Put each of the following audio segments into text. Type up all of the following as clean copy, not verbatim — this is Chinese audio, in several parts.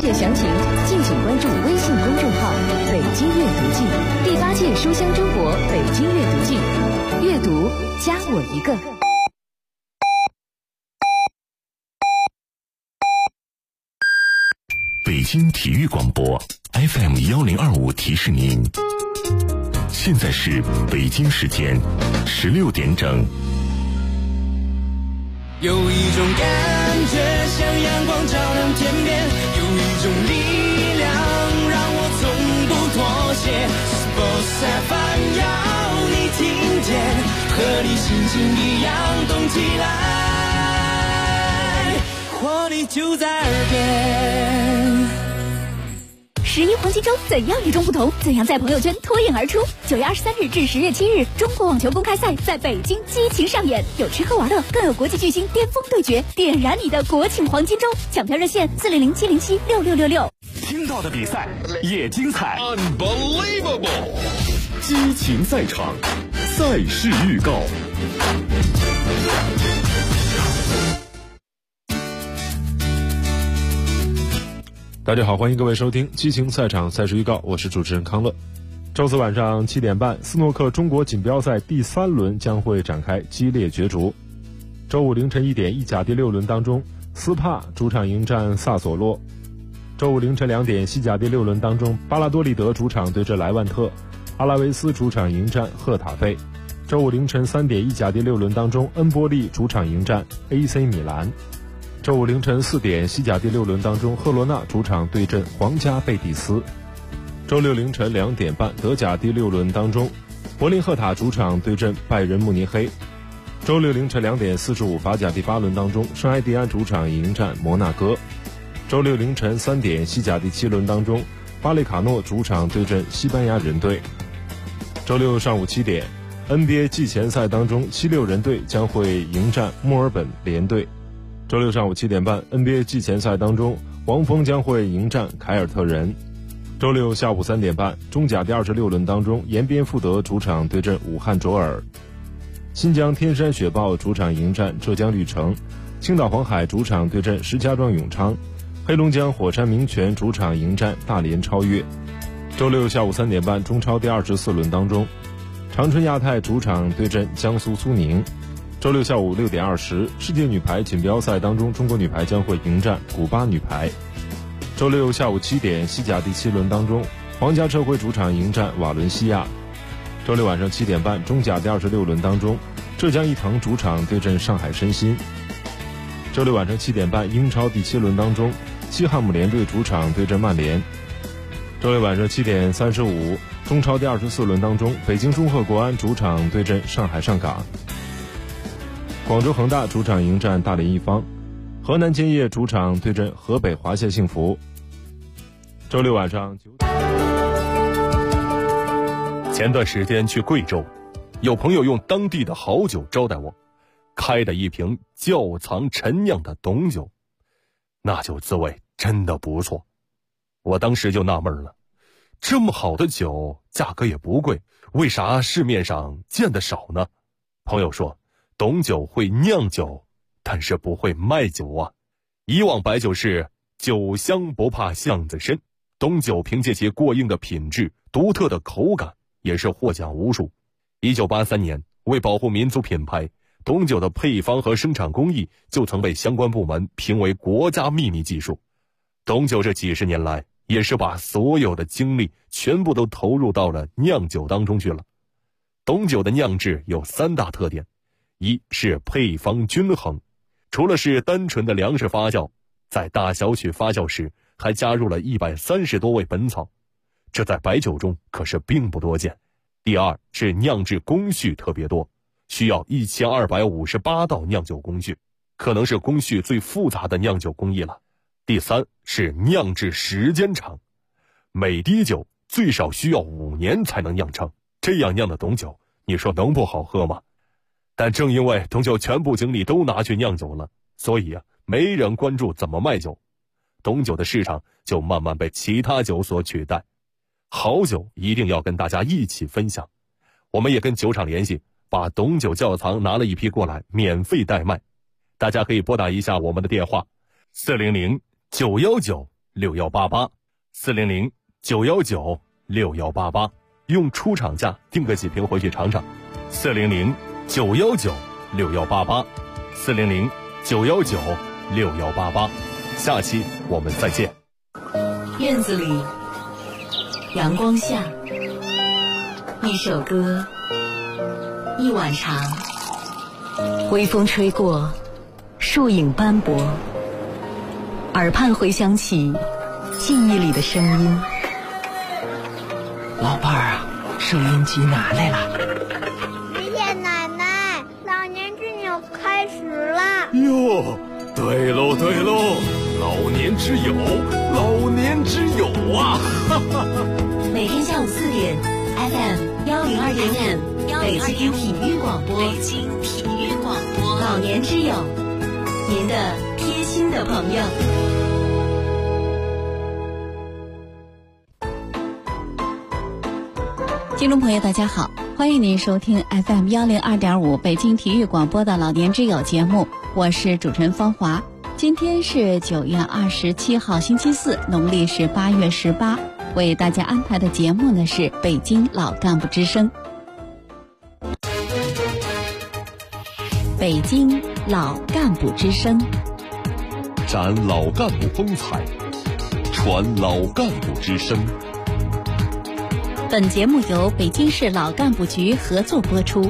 阅详情，敬请关注微信公众号“北京阅读季”第8届书香中国北京阅读季，阅读加我一个。 北京体育广播 FM1025 提示您，现在是北京时间16点整。 有一种感觉像阳光照亮天边，有一种力量让我从不妥协。Sports FM 要你听见，和你心情一样动起来，活力就在耳边。 11黄金周怎样与众不同？怎样在朋友圈脱颖而出？9月23日至10月7日，中国网球公开赛在北京激情上演，有吃喝玩乐，更有国际巨星巅峰对决，点燃你的国庆黄金周！抢票热线400-707-6666。 听到的比赛也精彩 ，Unbelievable！ 激情赛场，赛事预告。 大家好，欢迎各位收听激情赛场赛事预告，我是主持人康乐。周四晚上7点半，斯诺克中国锦标赛第3轮将会展开激烈角逐。周五凌晨1点，意甲第6轮当中，斯帕主场迎战萨索洛。周五凌晨2点，西甲第6轮当中，巴拉多利德主场对阵莱万特，阿拉维斯主场迎战赫塔费。周五凌晨3点，意甲第6轮当中，恩波利主场迎战 AC 米兰。周五凌晨4点，西甲第6轮当中，赫罗纳主场对阵皇家贝蒂斯。周六凌晨2点半，德甲第6轮当中，柏林赫塔主场对阵拜仁慕尼黑。周六凌晨2点45，法甲第8轮当中，圣埃蒂安主场迎战摩纳哥。周六凌晨3点，西甲第7轮当中，巴列卡诺主场对阵西班牙人队。周六上午7点， NBA 季前赛当中，76人队将会迎战墨尔本联队。周六上午7点半， NBA 季前赛当中，黄蜂将会迎战凯尔特人。周六下午3点半，中甲第26轮当中，延边富德主场对阵武汉卓尔。新疆天山雪豹主场迎战浙江绿城，青岛黄海主场对阵石家庄永昌，黑龙江火山明泉主场迎战大连超越。周六下午3点半，中超第24轮当中，长春亚泰主场对阵江苏苏宁。周六下午6点20，世界女排锦标赛当中，中国女排将会迎战古巴女排。周六下午7点，西甲第7轮当中，皇家社会主场迎战瓦伦西亚。周六晚上7点半，中甲第26轮当中，浙江毅腾主场对阵上海申鑫。周六晚上7点半，英超第7轮当中，西汉姆联队主场对阵曼联。周六晚上7点35，中超第24轮当中，北京中赫国安主场对阵上海上港。广州恒大主场迎战大连一方，河南建业主场对阵河北华夏幸福。周六晚上9点。 前段时间去贵州，有朋友用当地的好酒招待我，开的一瓶窖藏陈酿的董酒，那酒滋味真的不错。我当时就纳闷了，这么好的酒，价格也不贵，为啥市面上见得少呢？朋友说，董酒会酿酒，但是不会卖酒啊。以往白酒是酒香不怕巷子深，董酒凭借其过硬的品质、独特的口感，也是获奖无数。1983年，为保护民族品牌，董酒的配方和生产工艺就曾被相关部门评为国家秘密技术。董酒这几十年来，也是把所有的精力全部都投入到了酿酒当中去了。董酒的酿制有3大特点，一是配方均衡，除了是单纯的粮食发酵，在大小曲发酵时还加入了130多味本草，这在白酒中可是并不多见。第二是酿制工序特别多，需要1258道酿酒工序，可能是工序最复杂的酿酒工艺了。第三是酿制时间长，每滴酒最少需要5年才能酿成，这样酿的董酒，你说能不好喝吗？但正因为董酒全部精力都拿去酿酒了，所以没人关注怎么卖酒，董酒的市场就慢慢被其他酒所取代。好酒一定要跟大家一起分享，我们也跟酒厂联系，把董酒窖藏拿了一批过来，免费代卖。大家可以拨打一下我们的电话400-919-6666 ，400-919-6188，用出厂价订个几瓶回去尝尝。400-919-6188，400-919-6188。下期我们再见。 院子里，阳光下，一首歌，一碗茶，微风吹过，树影斑驳，耳畔回响起记忆里的声音。 老伴儿啊，收音机拿来了。 谢谢奶奶，老年之友开始了。 哟，对喽对喽，老年之友，老年之友啊！ 每天下午4点 ，FM 102.5，北京体育广播，北京体育广播，老年之友，您的贴心的朋友。 听众朋友大家好，欢迎您收听 FM 102.5北京体育广播的老年之友节目，我是主持人芳华。今天是9月27号星期四，农历是8月18，为大家安排的节目呢是北京老干部之声。北京老干部之声， 展老干部风采，传老干部之声。 本节目由北京市老干部局合作播出。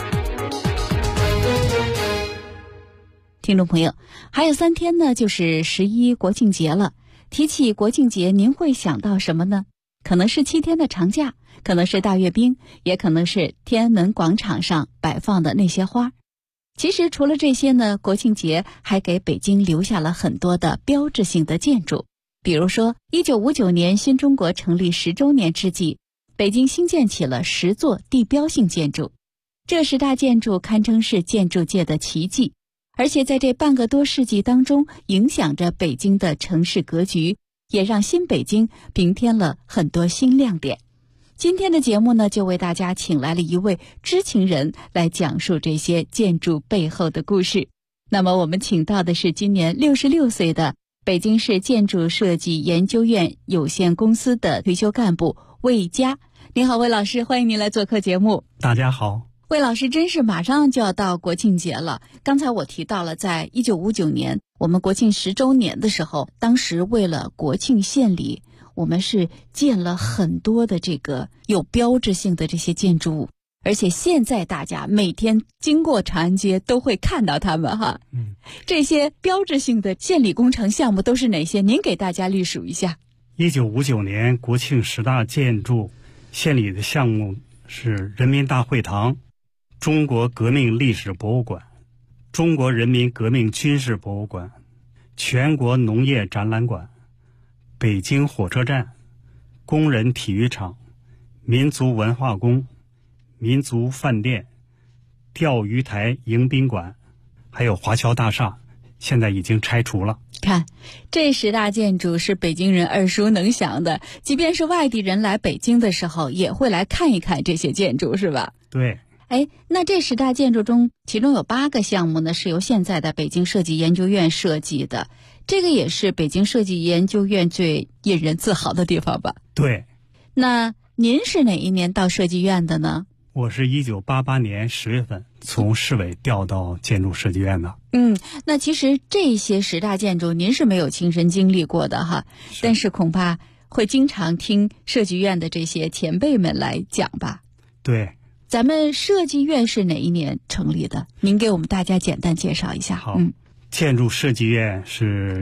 听众朋友，还有3天呢，就是11国庆节了。提起国庆节，您会想到什么呢？可能是7天的长假，可能是大阅兵，也可能是天安门广场上摆放的那些花。其实除了这些呢，国庆节还给北京留下了很多的标志性的建筑。比如说1959年新中国成立10周年之际，北京新建起了10座地标性建筑，这10大建筑堪称是建筑界的奇迹，而且在这半个多世纪当中，影响着北京的城市格局，也让新北京平添了很多新亮点。今天的节目呢，就为大家请来了一位知情人来讲述这些建筑背后的故事。那么我们请到的是今年66岁的北京市建筑设计研究院有限公司的退休干部魏佳。您好，魏老师，欢迎您来做客节目。 大家好。 魏老师，真是马上就要到国庆节了。刚才我提到了，在1959年我们国庆10周年的时候，当时为了国庆献礼，我们是建了很多的这个有标志性的这些建筑物，而且现在大家每天经过长安街都会看到它们哈。这些标志性的献礼工程项目都是哪些？您给大家略数一下。 1959年国庆10大建筑献礼的项目是人民大会堂、中国革命历史博物馆、中国人民革命军事博物馆、全国农业展览馆、北京火车站、工人体育场、民族文化宫、民族饭店、钓鱼台迎宾馆，还有华侨大厦，现在已经拆除了。 看，这10大建筑是北京人耳熟能详的，即便是外地人来北京的时候，也会来看一看这些建筑，是吧？ 对。 那这10大建筑中，其中有8个项目呢是由现在的北京设计研究院设计的，这个也是北京设计研究院最引人自豪的地方吧？ 对。 那您是哪一年到设计院的呢？ 我是1988年10月份从市委调到建筑设计院的。 那其实这些10大建筑您是没有亲身经历过的哈，但是恐怕会经常听设计院的这些前辈们来讲吧？ 对。 咱们设计院是哪一年成立的？您给我们大家简单介绍一下。 好，建筑设计院是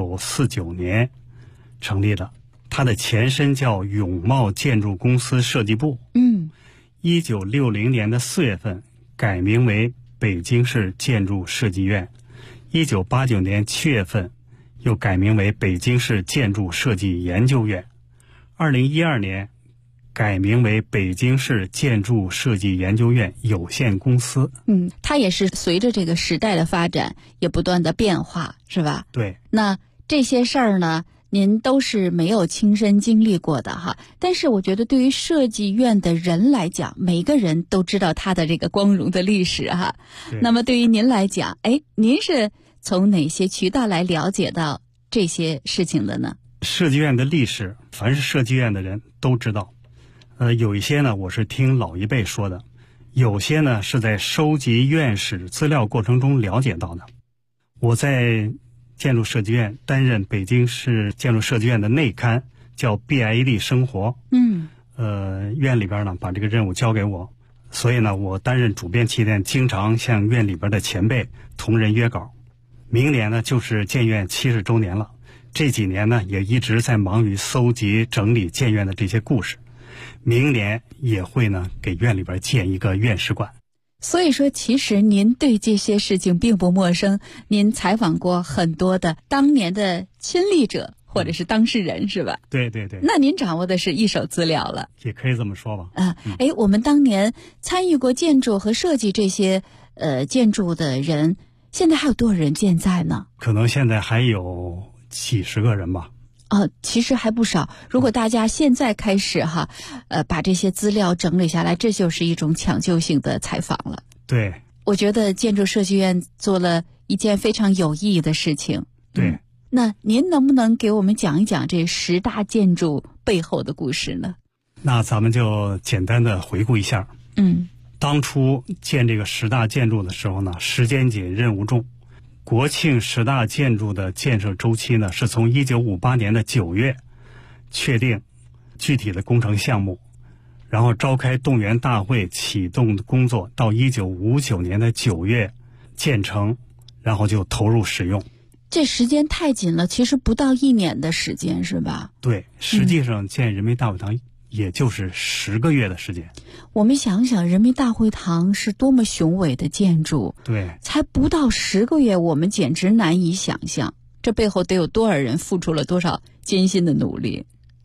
1949年成立的，它的前身叫永茂建筑公司设计部。1960年的4月份改名为北京市建筑设计院，1989年7月份又改名为北京市建筑设计研究院，2012年改名为北京市建筑设计研究院有限公司。 它也是随着这个时代的发展也不断的变化，是吧？ 对。 那这些事儿呢，您都是没有亲身经历过的哈，但是我觉得对于设计院的人来讲，每个人都知道他的这个光荣的历史哈。那么对于您来讲，您是从哪些渠道来了解到这些事情的呢？ 设计院的历史，凡是设计院的人都知道。有一些呢，我是听老一辈说的，有些呢是在收集院史资料过程中了解到的。我在建筑设计院担任北京市建筑设计院的内刊，叫 BID 生活。院里边呢把这个任务交给我，所以呢我担任主编期间，经常向院里边的前辈同仁约稿。明年呢就是建院70周年了，这几年呢也一直在忙于搜集整理建院的这些故事，明年也会呢给院里边建一个院史馆。 所以说其实您对这些事情并不陌生，您采访过很多的当年的亲历者或者是当事人，是吧？ 对对对。 那您掌握的是一手资料了。 也可以这么说吧。 我们当年参与过建筑和设计这些建筑的人，现在还有多少人健在呢？ 可能现在还有几十个人吧。 其实还不少。如果大家现在开始把这些资料整理下来，这就是一种抢救性的采访了。 对， 我觉得建筑设计院做了一件非常有意义的事情。 对。 那您能不能给我们讲一讲这10大建筑背后的故事呢？ 那咱们就简单的回顾一下。当初建这个10大建筑的时候呢，时间紧，任务重。国庆10大建筑的建设周期呢，是从1958年的9月确定具体的工程项目，然后召开动员大会启动工作，到1959年的9月建成，然后就投入使用。 这时间太紧了，其实不到1年的时间，是吧？ 对，实际上建人民大会堂也就是10个月的时间。 我们想想，人民大会堂是多么雄伟的建筑， 对， 才不到10个月，我们简直难以想象，这背后得有多少人付出了多少艰辛的努力。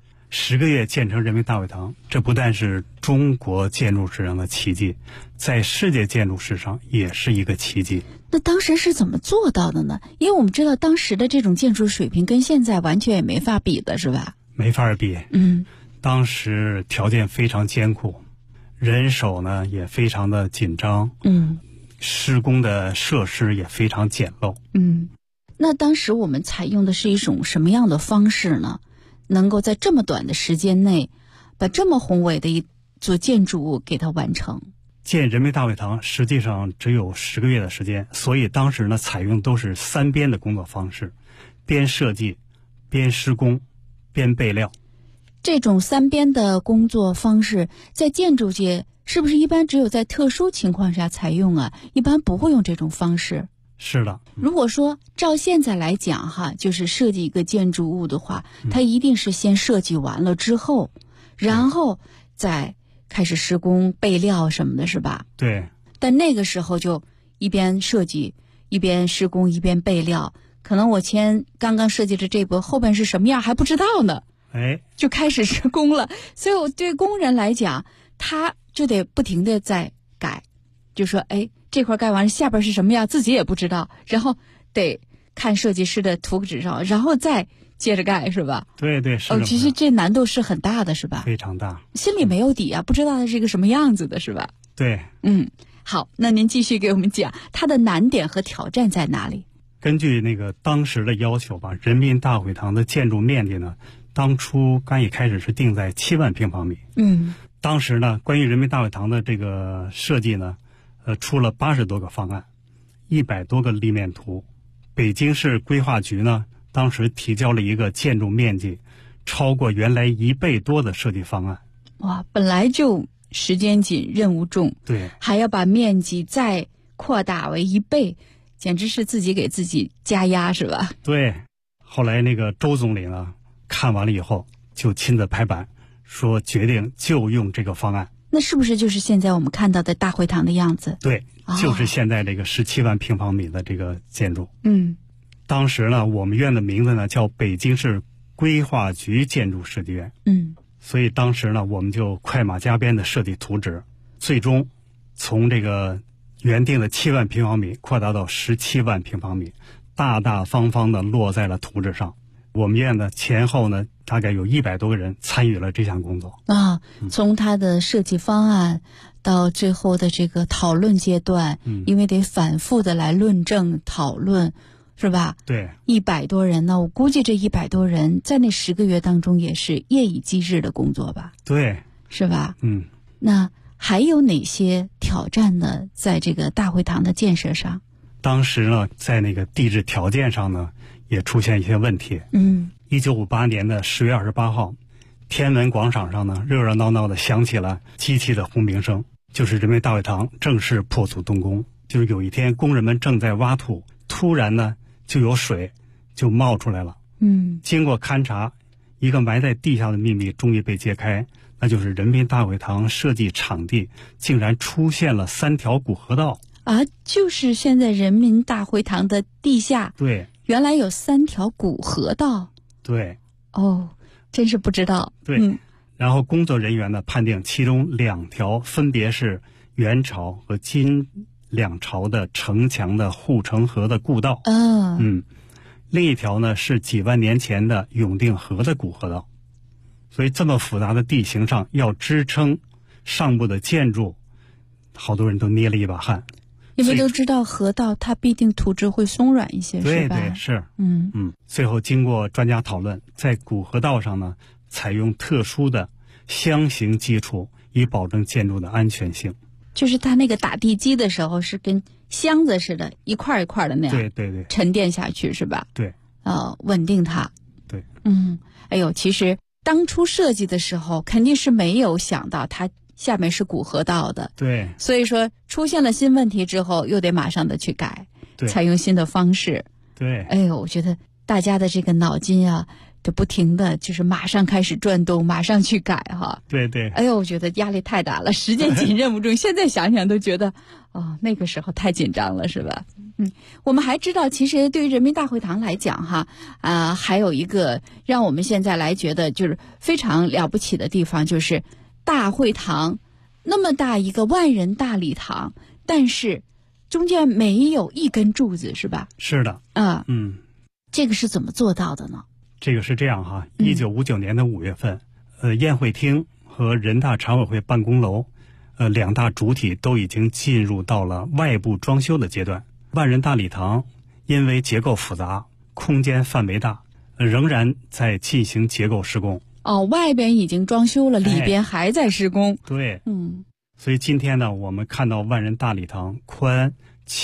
10个月建成人民大会堂，这不但是中国建筑史上的奇迹，在世界建筑史上也是一个奇迹。 那当时是怎么做到的呢？因为我们知道当时的这种建筑水平跟现在完全也没法比的，是吧？ 没法比。当时条件非常艰苦，人手呢也非常的紧张。施工的设施也非常简陋。 那当时我们采用的是一种什么样的方式呢？能够在这么短的时间内把这么宏伟的一座建筑物给它完成？ 建人民大会堂实际上只有10个月的时间，所以当时呢采用都是3边的工作方式，边设计边施工边备料。 这种3边的工作方式在建筑界是不是一般只有在特殊情况下采用啊？一般不会用这种方式。 是的。 如果说照现在来讲就是设计一个建筑物的话，它一定是先设计完了之后，然后再开始施工备料什么的，是吧？ 对。 但那个时候就一边设计一边施工一边备料，可能我刚刚设计的这步后边是什么样还不知道呢，就开始施工了。所以我对工人来讲，他就得不停的在改，就说这块盖完了下边是什么样自己也不知道，然后得看设计师的图纸上，然后再接着盖，是吧？ 对对，是的。 其实这难度是很大的，是吧？ 非常大， 心里没有底啊，不知道它是一个什么样子的，是吧？ 对。 好，那您继续给我们讲它的难点和挑战在哪里？ 根据那个当时的要求吧，人民大会堂的建筑面积呢，当初刚一开始是定在7万平方米。当时呢，关于人民大会堂的这个设计呢，出了80多个方案，100多个立面图。北京市规划局呢，当时提交了一个建筑面积超过原来1倍多的设计方案。 哇，本来就时间紧，任务重， 对， 还要把面积再扩大为1倍，简直是自己给自己加压，是吧？ 对。后来那个周总理呢，看完了以后就亲自拍板，说决定就用这个方案。 那是不是就是现在我们看到的大会堂的样子？ 对，就是现在这个17万平方米的这个建筑。当时呢，我们院的名字呢叫北京市规划局建筑设计院。所以当时呢，我们就快马加鞭的设计图纸，最终从这个原定的7万平方米扩大到17万平方米，大大方方的落在了图纸上。我们院的前后呢，大概有100多个人参与了这项工作。 从它的设计方案到最后的这个讨论阶段，因为得反复的来论证讨论， 是吧？ 对 ，100多人呢，我估计这100多人在那10个月当中也是夜以继日的工作吧？ 对， 是吧？ 嗯。 那还有哪些挑战呢？在这个大会堂的建设上？ 当时呢，在那个地质条件上呢，也出现一些问题。1958年的10月28号，天安门广场上呢，热热闹闹的响起了机器的轰鸣声，就是人民大会堂正式破土动工。就是有一天，工人们正在挖土，突然呢，就有水就冒出来了。经过勘察，一个埋在地下的秘密终于被揭开，那就是人民大会堂设计场地竟然出现了3条古河道。 啊，就是现在人民大会堂的地下， 对， 原来有3条古河道。 对， 哦，真是不知道。 对，然后工作人员呢判定其中2条分别是元朝和金2朝的城墙的护城河的故道。另一条呢是几万年前的永定河的古河道。所以这么复杂的地形上要支撑上部的建筑，好多人都捏了一把汗。 因为都知道河道它必定土质会松软一些， 对是吧？ 对是。最后经过专家讨论，在古河道上呢，采用特殊的箱型基础，以保证建筑的安全性。 就是它那个打地基的时候是跟箱子似的，一块一块的那样， 对对对， 沉淀下去是吧？ 对， 稳定它。 对， 哎呦，其实当初设计的时候肯定是没有想到它下面是古河道的， 对， 所以说出现了新问题之后，又得马上的去改，采用新的方式。 对， 哎呦，我觉得大家的这个脑筋啊，就不停的就是马上开始转动，马上去改哈。 对对。 哎呦，我觉得压力太大了，时间紧任务重。现在想想都觉得，那个时候太紧张了，是吧？我们还知道，其实对于人民大会堂来讲哈，还有一个让我们现在来觉得就是非常了不起的地方，就是大会堂那么大一个万人大礼堂，但是中间没有一根柱子，是吧？ 是的。 这个是怎么做到的呢？ 这个是这样哈，1959年的5月份，宴会厅和人大常委会办公楼，2大主体都已经进入到了外部装修的阶段。万人大礼堂因为结构复杂，空间范围大，仍然在进行结构施工。 外边已经装修了，里边还在施工。 对，所以今天呢，我们看到万人大礼堂宽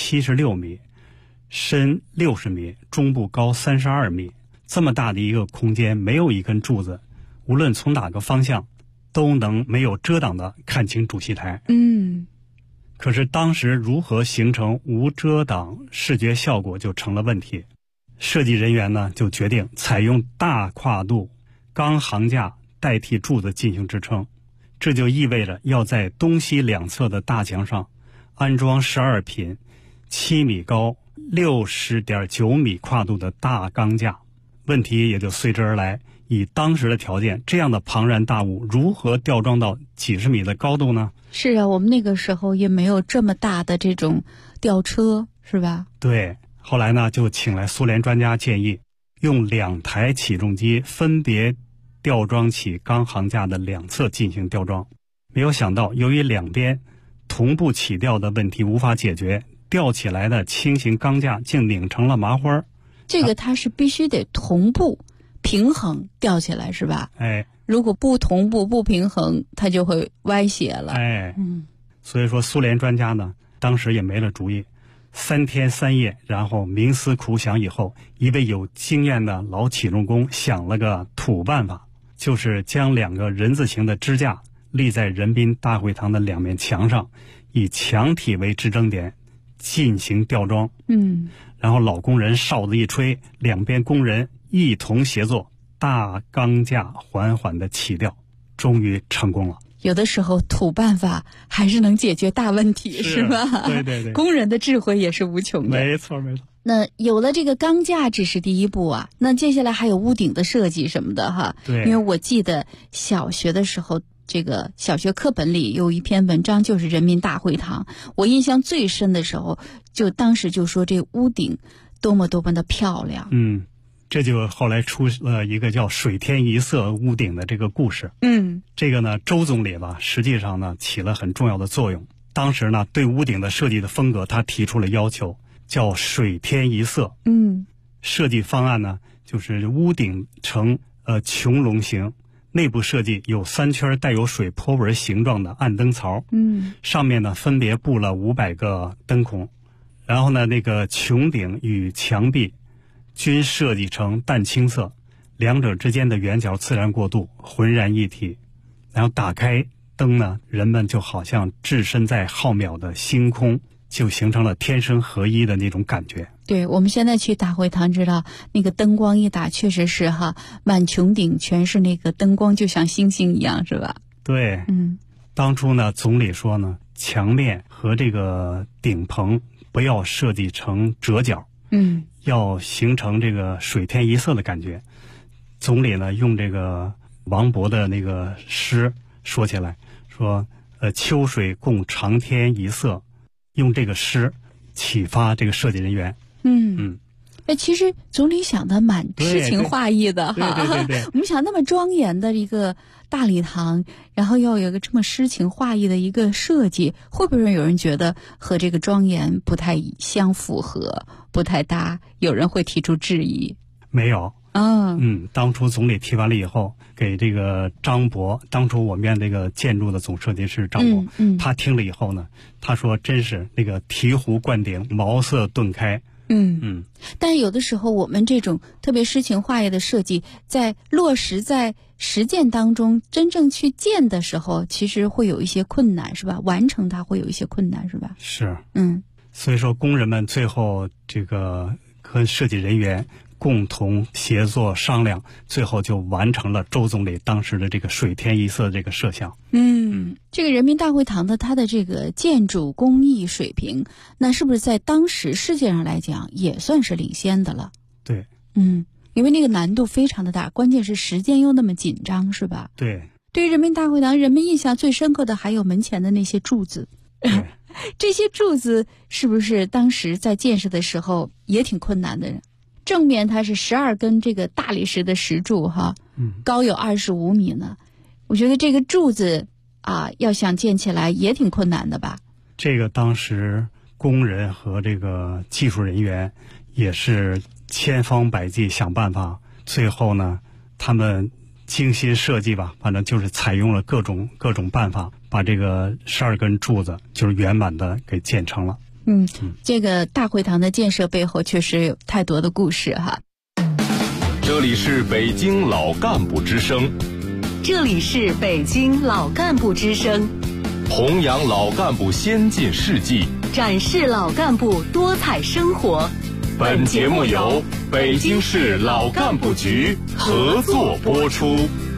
76米，深60米，中部高32米，这么大的一个空间，没有一根柱子，无论从哪个方向，都能没有遮挡的看清主席台。可是当时如何形成无遮挡视觉效果就成了问题。设计人员呢就决定采用大跨度钢桁架代替柱子进行支撑，这就意味着要在东西两侧的大墙上安装12品7米高60.9米跨度的大钢架。问题也就随之而来，以当时的条件，这样的庞然大物如何吊装到几十米的高度呢？ 是啊，我们那个时候也没有这么大的这种吊车，是吧？ 对，后来呢就请来苏联专家建议，用2台起重机分别吊装起钢桁架的两侧进行吊装。没有想到，由于两边同步起吊的问题无法解决，吊起来的轻型钢架竟拧成了麻花。 这个它是必须得同步平衡吊起来，是吧？如果不同步不平衡，它就会歪斜了。 所以说苏联专家呢当时也没了主意，3天3夜，然后冥思苦想以后，一位有经验的老起重工想了个土办法，就是将2个人字形的支架立在人民大会堂的2面墙上，以墙体为支撑点进行吊装。然后老工人哨子一吹，2边工人一同协作，大钢架缓缓地起吊，终于成功了。 有的时候土办法还是能解决大问题，是吧？ 对对对， 工人的智慧也是无穷的。 没错没错。 那有了这个钢架只是第一步啊，那接下来还有屋顶的设计什么的哈。 对， 因为我记得小学的时候，这个小学课本里有一篇文章就是人民大会堂，我印象最深的时候，就当时就说这屋顶多么多么的漂亮。 这就后来出了一个叫水天一色屋顶的这个故事。这个呢周总理吧实际上呢起了很重要的作用。当时呢对屋顶的设计的风格他提出了要求， 叫水天一色。设计方案呢，就是屋顶呈穹隆形，内部设计有3圈带有水波纹形状的暗灯槽。上面呢分别布了500个灯孔，然后呢那个穹顶与墙壁均设计成淡青色，两者之间的圆角自然过渡，浑然一体。然后打开灯呢，人们就好像置身在浩渺的星空，就形成了天生合一的那种感觉。 对，我们现在去大会堂知道，那个灯光一打，确实是哈，满穹顶全是那个灯光，就像星星一样，是吧？ 对，当初呢，总理说呢，墙面和这个顶棚不要设计成折角，要形成这个水天一色的感觉。总理呢，用这个王勃的那个诗说起来，说秋水共长天一色，用这个诗启发这个设计人员。 其实总理想的蛮诗情画意的哈。对。 我们想那么庄严的一个大礼堂，然后要有一个这么诗情画意的一个设计，会不会有人觉得和这个庄严不太相符合，不太搭？有人会提出质疑？ 没有。当初总理提完了以后，给这个张博，当初我们院这个建筑的总设计师张博，他听了以后呢，他说真是那个醍醐灌顶，茅塞顿开。 但有的时候我们这种特别诗情画意的设计，在落实在实践当中，真正去建的时候，其实会有一些困难，是吧？完成它会有一些困难，是吧？ 是。所以说工人们最后这个和设计人员共同协作商量，最后就完成了周总理当时的这个水天一色的这个设想。 这个人民大会堂的它的这个建筑工艺水平，那是不是在当时世界上来讲也算是领先的了？ 对。 因为那个难度非常的大，关键是时间又那么紧张，是吧？ 对。 对于人民大会堂，人们印象最深刻的还有门前的那些柱子。这些柱子是不是当时在建设的时候也挺困难的？正面它是12根这个大理石的石柱哈，高有25米呢。我觉得这个柱子要想建起来也挺困难的吧？ 这个当时工人和这个技术人员也是千方百计想办法，最后呢，他们精心设计吧，反正就是采用了各种办法，把这个12根柱子就是圆满的给建成了。 这个大会堂的建设背后确实有太多的故事哈。 这里是北京老干部之声， 这里是北京老干部之声， 弘扬老干部先进事迹， 展示老干部多彩生活。 本节目由北京市老干部局合作播出。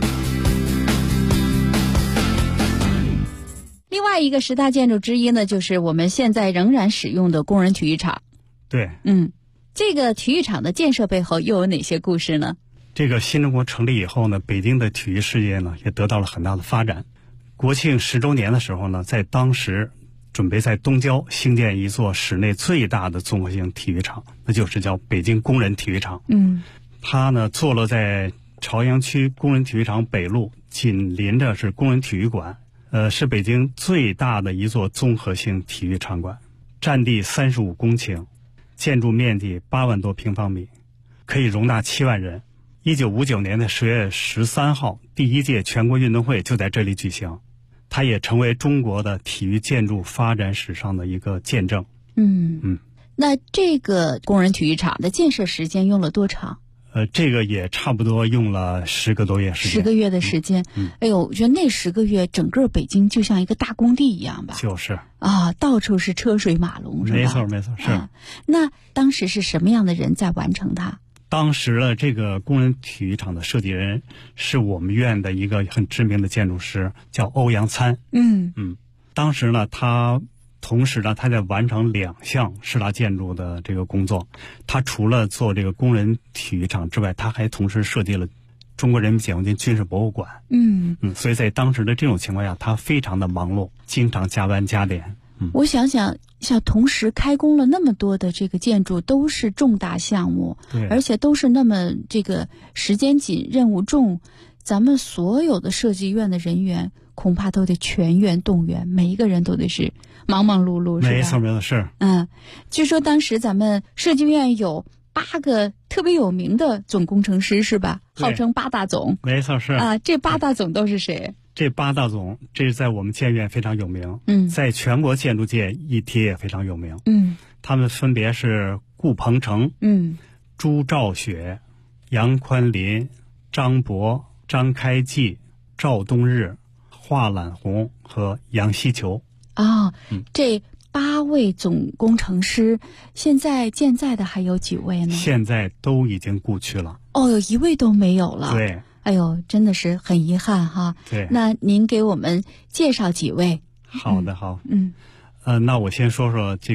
另外一个10大建筑之一呢，就是我们现在仍然使用的工人体育场。 对。 这个体育场的建设背后又有哪些故事呢？ 这个新中国成立以后呢，北京的体育事业呢也得到了很大的发展。国庆10周年的时候呢，在当时准备在东郊兴建一座室内最大的综合性体育场，那就是叫北京工人体育场。它呢坐落在朝阳区工人体育场北路，紧邻着是工人体育馆，是北京最大的一座综合性体育场馆，占地35公顷，建筑面积8万多平方米，可以容纳7万人。1959年的10月13号，第1届全国运动会就在这里举行，它也成为中国的体育建筑发展史上的一个见证。 那这个工人体育场的建设时间用了多长？ 这个也差不多用了10个多月时间。 10个月的时间。哎呦，我觉得那10个月，整个北京就像一个大工地一样吧。 就是到处是车水马龙，是吧？ 没错，是。 那当时是什么样的人在完成它？ 当时的这个工人体育场的设计人是我们院的一个很知名的建筑师，叫欧阳参。当时呢，同时呢，他在完成2项10大建筑的这个工作。他除了做这个工人体育场之外，他还同时设计了中国人民解放军军事博物馆。所以在当时的这种情况下，他非常的忙碌，经常加班加点。 我想同时开工了那么多的这个建筑，都是重大项目，而且都是那么这个时间紧、任务重。咱们所有的设计院的人员恐怕都得全员动员，每一个人都得是忙忙碌碌，是吧？ 没错没错，是。 据说当时咱们设计院有8个特别有名的总工程师，是吧？号称8大总。 没错，是。 这8大总都是谁？ 这8大总，这是在我们建院非常有名，在全国建筑界一提也非常有名。他们分别是顾鹏程、朱兆雪、杨宽林、张博、张开济、赵冬日、华览红和杨希球。 这8位总工程师，现在健在的还有几位呢？ 现在都已经故去了。 有1位都没有了。 对。 哎呦，真的是很遗憾哈。 对。 那您给我们介绍几位？ 好的，好。那我先说说这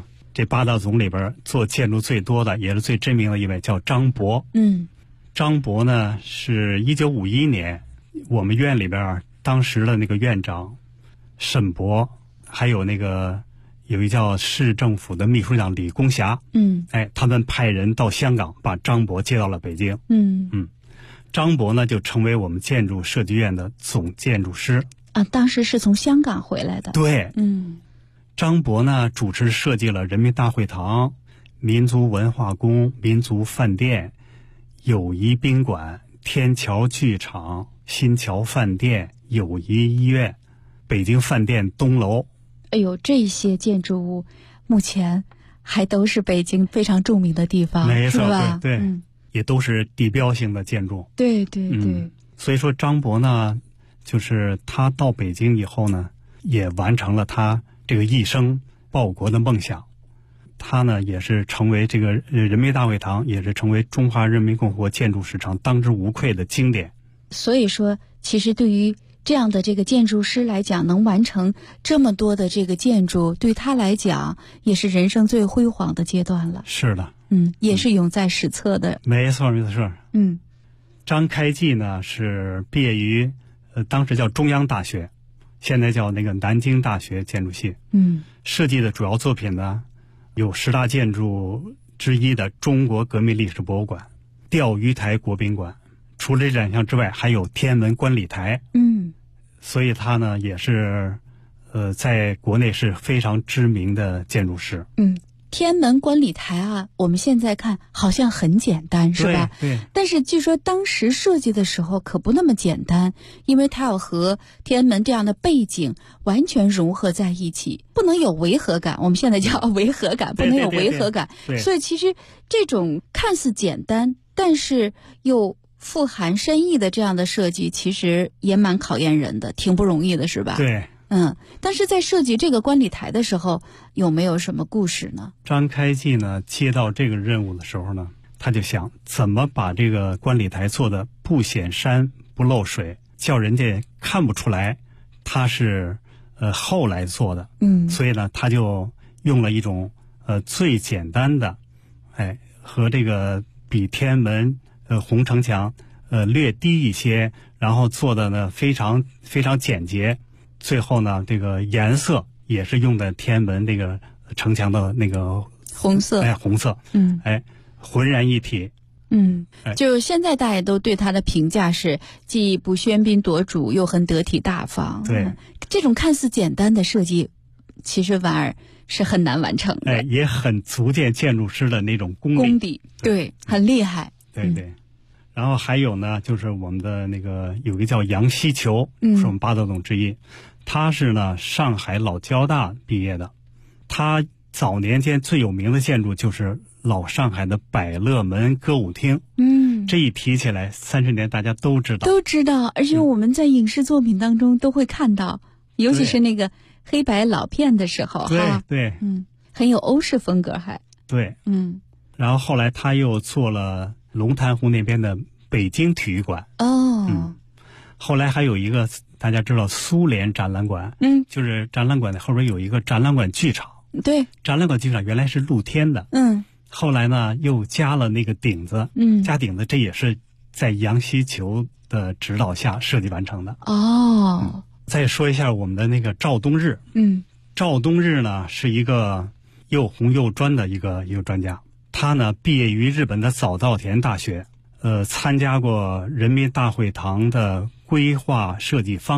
8大总里边做建筑最多的，也是最知名的一位，叫张博。张博呢是1951年我们院里边当时的那个院长沈博，还有有一叫市政府的秘书长李公霞，他们派人到香港把张博接到了北京。张博呢就成为我们建筑设计院的总建筑师。 当时是从香港回来的。 对。张博呢主持设计了人民大会堂、民族文化宫、民族饭店、友谊宾馆、天桥剧场、新桥饭店、友谊医院、北京饭店东楼。 哎呦，这些建筑物目前还都是北京非常著名的地方， 没错， 是吧？ 对，也都是地标性的建筑。 对对对。 所以说张博呢，就是他到北京以后呢，也完成了他这个一生报国的梦想。他呢也是成为这个人民大会堂，也是成为中华人民共和国建筑史上当之无愧的经典。 所以说，其实对于这样的这个建筑师来讲，能完成这么多的这个建筑，对他来讲也是人生最辉煌的阶段了。 是的。 也是永在史册的。 没错没错，是。张开济呢是毕业于当时叫中央大学，现在叫南京大学建筑系。设计的主要作品呢有10大建筑之一的中国革命历史博物馆、钓鱼台国宾馆。除了这2项之外，还有天安门观礼台。所以他呢也是在国内是非常知名的建筑师。 天安门观礼台我们现在看好像很简单，是吧？ 对。 但是据说当时设计的时候可不那么简单，因为它要和天安门这样的背景完全融合在一起，不能有违和感。我们现在叫违和感，不能有违和感。所以其实这种看似简单，但是又富含深意的这样的设计，其实也蛮考验人的，挺不容易的，是吧？ 对。 但是在设计这个观礼台的时候，有没有什么故事呢？ 张开济呢接到这个任务的时候呢，他就想怎么把这个观礼台做的不显山不漏水，叫人家看不出来他是后来做的。所以呢他就用了一种最简单的，和这个比天安门红城墙略低一些，然后做的呢非常非常简洁。最后呢这个颜色也是用的天安门那个城墙的那个红色。 红色。浑然一体。 就现在大家都对他的评价是既不喧宾夺主，又很得体大方。 对。 这种看似简单的设计，其实反而是很难完成的。 也很足见建筑师的那种功底。 对，很厉害。 对对。然后还有呢，就是我们的有一个叫杨希球，是我们8大总之一。他是呢上海老交大毕业的。他早年间最有名的建筑就是老上海的百乐门歌舞厅。这一提起来，30年大家都知道， 而且我们在影视作品当中都会看到，尤其是那个黑白老片的时候。 对。 很有欧式风格还。 对。然后后来他又做了龙潭湖那边的北京体育馆。后来还有一个大家知道苏联展览馆。就是展览馆的后边有一个展览馆剧场。 对。 展览馆剧场原来是露天的。后来呢又加了那个顶子。加顶子，这也是在杨希球的指导下设计完成的。再说一下我们的那个赵冬日。赵冬日呢是一个又红又专的一个专家。他呢毕业于日本的早稻田大学，参加过人民大会堂的规划设计方案，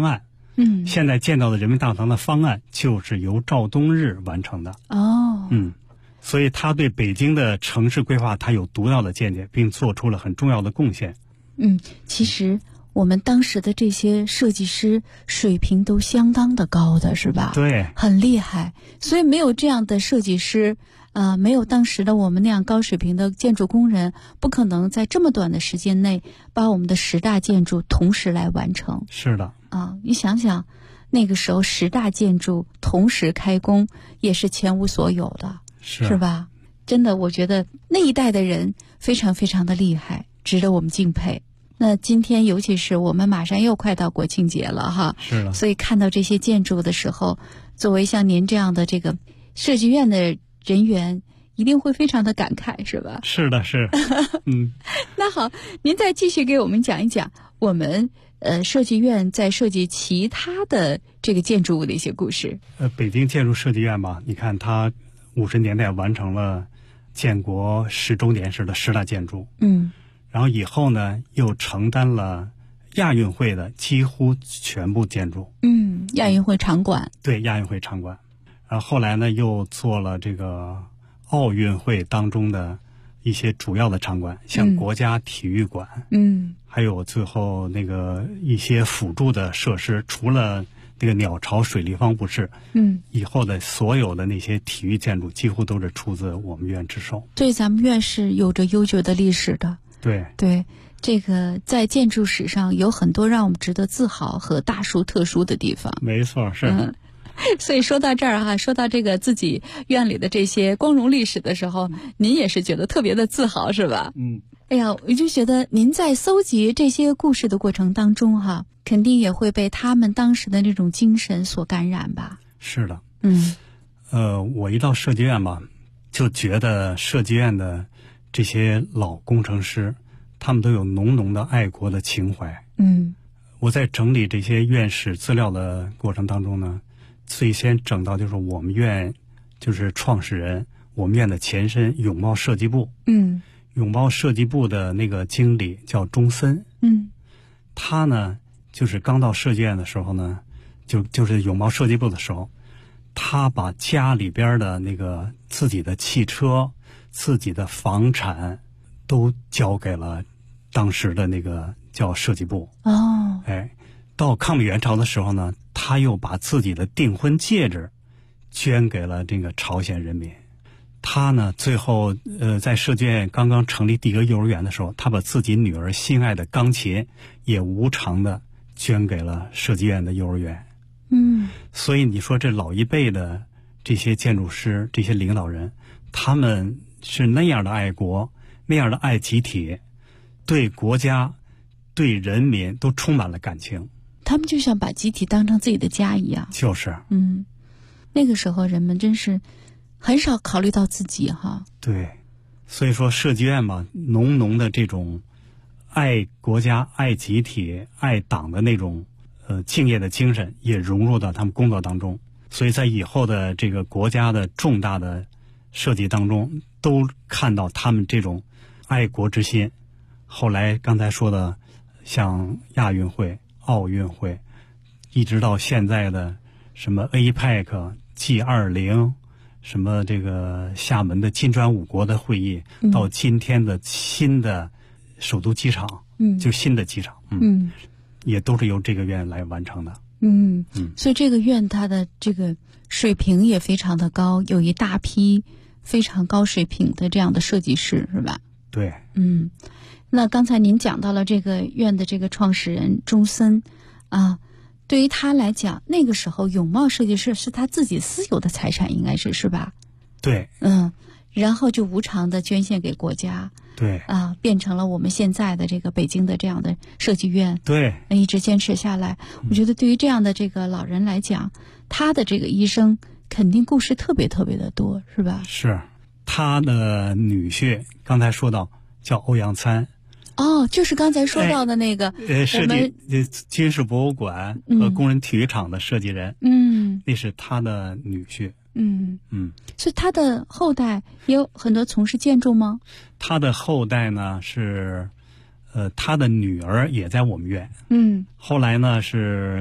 现在见到的人民大堂的方案就是由赵东日完成的。所以他对北京的城市规划他有独到的见解，并做出了很重要的贡献。 其实我们当时的这些设计师水平都相当的高的，是吧？ 对， 很厉害。所以没有这样的设计师，没有当时的我们那样高水平的建筑工人，不可能在这么短的时间内把我们的10大建筑同时来完成。 是的。 你想想，那个时候10大建筑同时开工也是前无所有的，是吧？真的，我觉得那一代的人非常非常的厉害，值得我们敬佩。那今天尤其是我们马上又快到国庆节了哈， 是的。 所以看到这些建筑的时候，作为像您这样的这个设计院的人员，一定会非常的感慨，是吧？ 是的，是。 那好，您再继续给我们讲一讲我们设计院在设计其他的这个建筑物的一些故事。 北京建筑设计院吧，你看它50年代完成了建国10周年时的10大建筑。然后以后呢，又承担了亚运会的几乎全部建筑。 亚运会场馆。 对，亚运会场馆。然后后来呢，又做了这个奥运会当中的一些主要的场馆，像国家体育馆。还有最后那个一些辅助的设施，除了那个鸟巢水立方不是。以后的所有的那些体育建筑几乎都是出自我们院之手。 对，咱们院是有着悠久的历史的。对，这个在建筑史上有很多让我们值得自豪和大书特书的地方。 没错，是。 所以说到这儿说到这个自己院里的这些光荣历史的时候，您也是觉得特别的自豪，是吧？哎呀，我就觉得您在搜集这些故事的过程当中肯定也会被他们当时的那种精神所感染吧？ 是的。我一到设计院吧，就觉得设计院的这些老工程师，他们都有浓浓的爱国的情怀。我在整理这些院史资料的过程当中呢，最先整到就是我们院就是创始人，我们院的前身永茂设计部。永茂设计部的那个经理叫钟森。他呢就是刚到设计院的时候呢，就是永茂设计部的时候，他把家里边的那个自己的汽车、自己的房产都交给了当时的那个叫设计部。到抗美援朝的时候呢，他又把自己的订婚戒指捐给了这个朝鲜人民。他呢最后在设计院刚刚成立第一个幼儿园的时候，他把自己女儿心爱的钢琴也无偿的捐给了设计院的幼儿园。所以你说这老一辈的这些建筑师、这些领导人，他们是那样的爱国，那样的爱集体，对国家、对人民都充满了感情。 他们就像把集体当成自己的家一样。 就是。 那个时候人们真是很少考虑到自己对，所以说设计院嘛，浓浓的这种爱国家、爱集体、爱党的那种敬业的精神也融入到他们工作当中。所以在以后的这个国家的重大的设计当中，都看到他们这种爱国之心。后来刚才说的像亚运会、奥运会，一直到现在的什么 APEC、G20，什么这个厦门的金砖5国的会议，到今天的新的首都机场，就新的机场，也都是由这个院来完成的。 所以这个院它的这个水平也非常的高，有一大批非常高水平的这样的设计师，是吧？ 对。 那刚才您讲到了这个院的这个创始人钟森对于他来讲，那个时候永茂设计师是他自己私有的财产，应该是吧？ 对。 然后就无偿的捐献给国家。 对。 变成了我们现在的这个北京的这样的设计院。 对。 一直坚持下来。我觉得对于这样的这个老人来讲，他的这个一生肯定故事特别特别的多，是吧？ 是。他的女婿刚才说到叫欧阳参。 就是刚才说到的那个设计军事博物馆和工人体育场的设计人。那是他的女婿。 所以他的后代也有很多从事建筑吗？ 他的后代呢是他的女儿也在我们院。后来呢是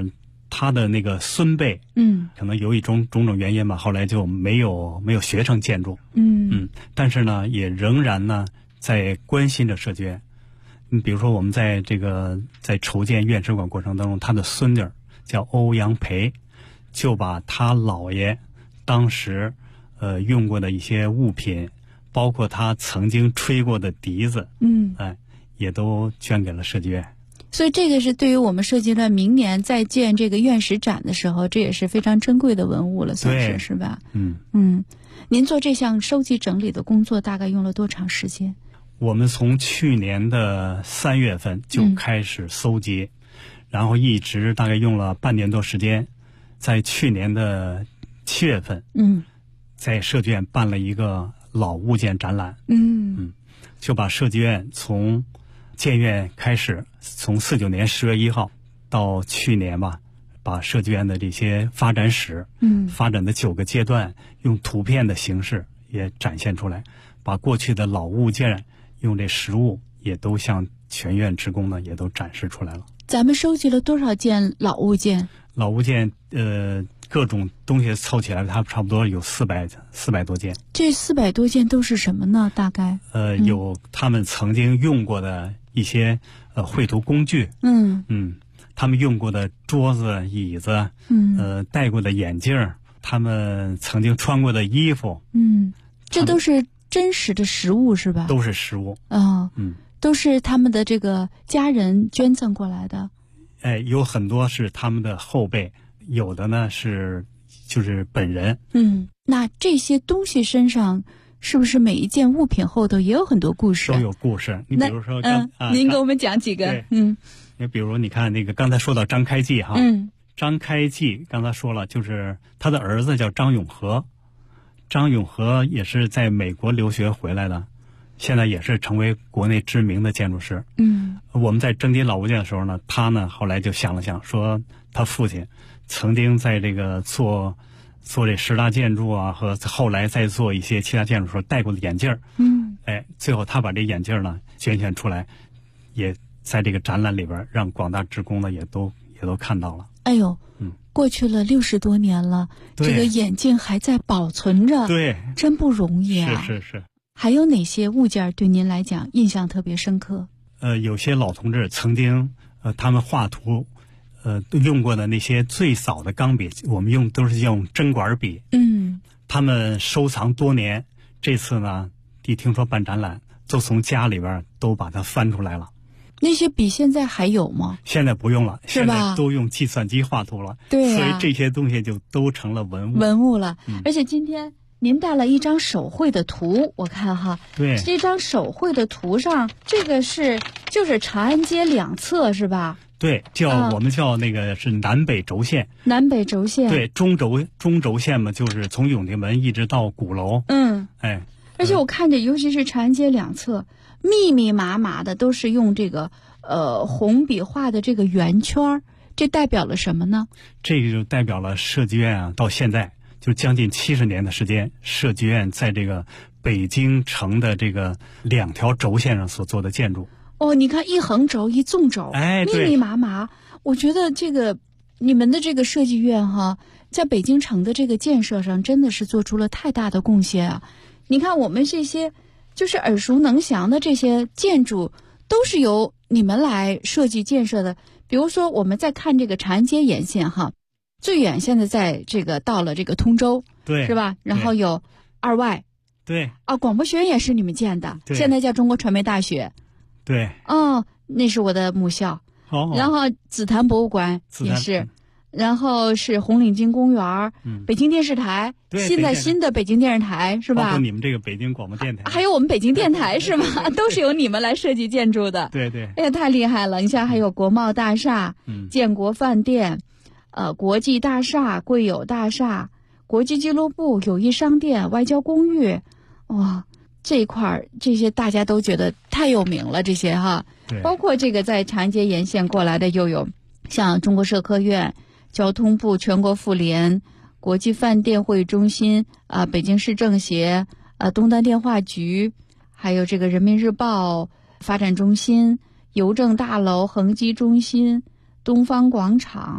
他的那个孙辈，可能由于种种原因吧，后来就没有学成建筑，但是呢，也仍然呢在关心着设计院。比如说我们在筹建院史馆过程当中，他的孙女叫欧阳培，就把他姥爷当时用过的一些物品，包括他曾经吹过的笛子，也都捐给了设计院。 所以这个是对于我们设计院明年在建这个院史展的时候，这也是非常珍贵的文物了，算是吧？您做这项收集整理的工作大概用了多长时间？ 我们从去年的3月份就开始搜集，然后一直大概用了半年多时间，在去年的7月份，在设计院办了一个老物件展览，就把设计院从建院开始，从49年10月1号到去年吧，把设计院的这些发展史，发展的9个阶段，用图片的形式也展现出来，把过去的老物件用这实物也都向全院职工呢也都展示出来了。 咱们收集了多少件老物件？ 老物件，各种东西凑起来，它差不多有400多件。这 400多件都是什么呢？大概？ 有他们曾经用过的一些绘图工具，他们用过的桌子、椅子，戴过的眼镜，他们曾经穿过的衣服， 这都是真实的实物是吧？ 都是实物。 都是他们的这个家人捐赠过来的。 有很多是他们的后辈，有的呢就是本人。 那这些东西身上是不是每一件物品后头也有很多故事？ 都有故事。你比如说， 您给我们讲几个。 你比如你看那个刚才说到张开济哈，张开济刚才说了，就是他的儿子叫张永和，张永和也是在美国留学回来的，现在也是成为国内知名的建筑师。我们在征集老物件的时候呢，他呢后来就想了想，说他父亲曾经在这个做这10大建筑啊，和后来再做一些其他建筑时候戴过的眼镜。最后他把这眼镜呢捐献出来，也在这个展览里边让广大职工呢也都看到了。 哎呦，过去了60多年了，这个眼镜还在保存着， 对， 真不容易啊。 是。 还有哪些物件对您来讲印象特别深刻？ 有些老同志曾经他们画图用过的那些最早的钢笔，我们都是用针管笔。他们收藏多年，这次呢一听说办展览，都从家里边都把它翻出来了。 那些笔现在还有吗？ 现在不用了， 是吧？ 现在都用计算机画图了。 对， 所以这些东西就都成了文物了。而且今天您带了一张手绘的图，我看哈。 对， 这张手绘的图上，这个就是长安街2侧是吧？ 对，我们叫那个是南北轴线。 南北轴线。 对，中轴线嘛，就是从永定门一直到鼓楼。 而且我看着，尤其是长安街2侧，密密麻麻的都是用这个红笔画的这个圆圈，这代表了什么呢？ 这个就代表了设计院啊，到现在就将近70年的时间，设计院在这个北京城的这个2条轴线上所做的建筑。 你看一横轴一纵轴，密密麻麻。我觉得这个你们的这个设计院哈，在北京城的这个建设上真的是做出了太大的贡献啊！你看我们这些就是耳熟能详的这些建筑，都是由你们来设计建设的。比如说我们在看这个长安街沿线哈，最远现在在这个到了这个通州， 对， 是吧？然后有2外， 对广播学院也是你们建的，现在叫中国传媒大学。 对， 那是我的母校。然后紫檀博物馆也是，然后是红领巾公园，北京电视台，现在新的北京电视台是吧？ 包括你们这个北京广播电台， 还有我们北京电台是吗？都是由你们来设计建筑的。 对。 哎呀，太厉害了！你像还有国贸大厦、建国饭店、国际大厦、贵友大厦、国际俱乐部、友谊商店、外交公寓，哇！这一块这些大家都觉得太有名了，这些哈，包括这个在长安街沿线过来的又有像中国社科院、交通部、全国妇联、国际饭店会议中心北京市政协东单电话局，还有这个人民日报发展中心、邮政大楼、恒基中心、东方广场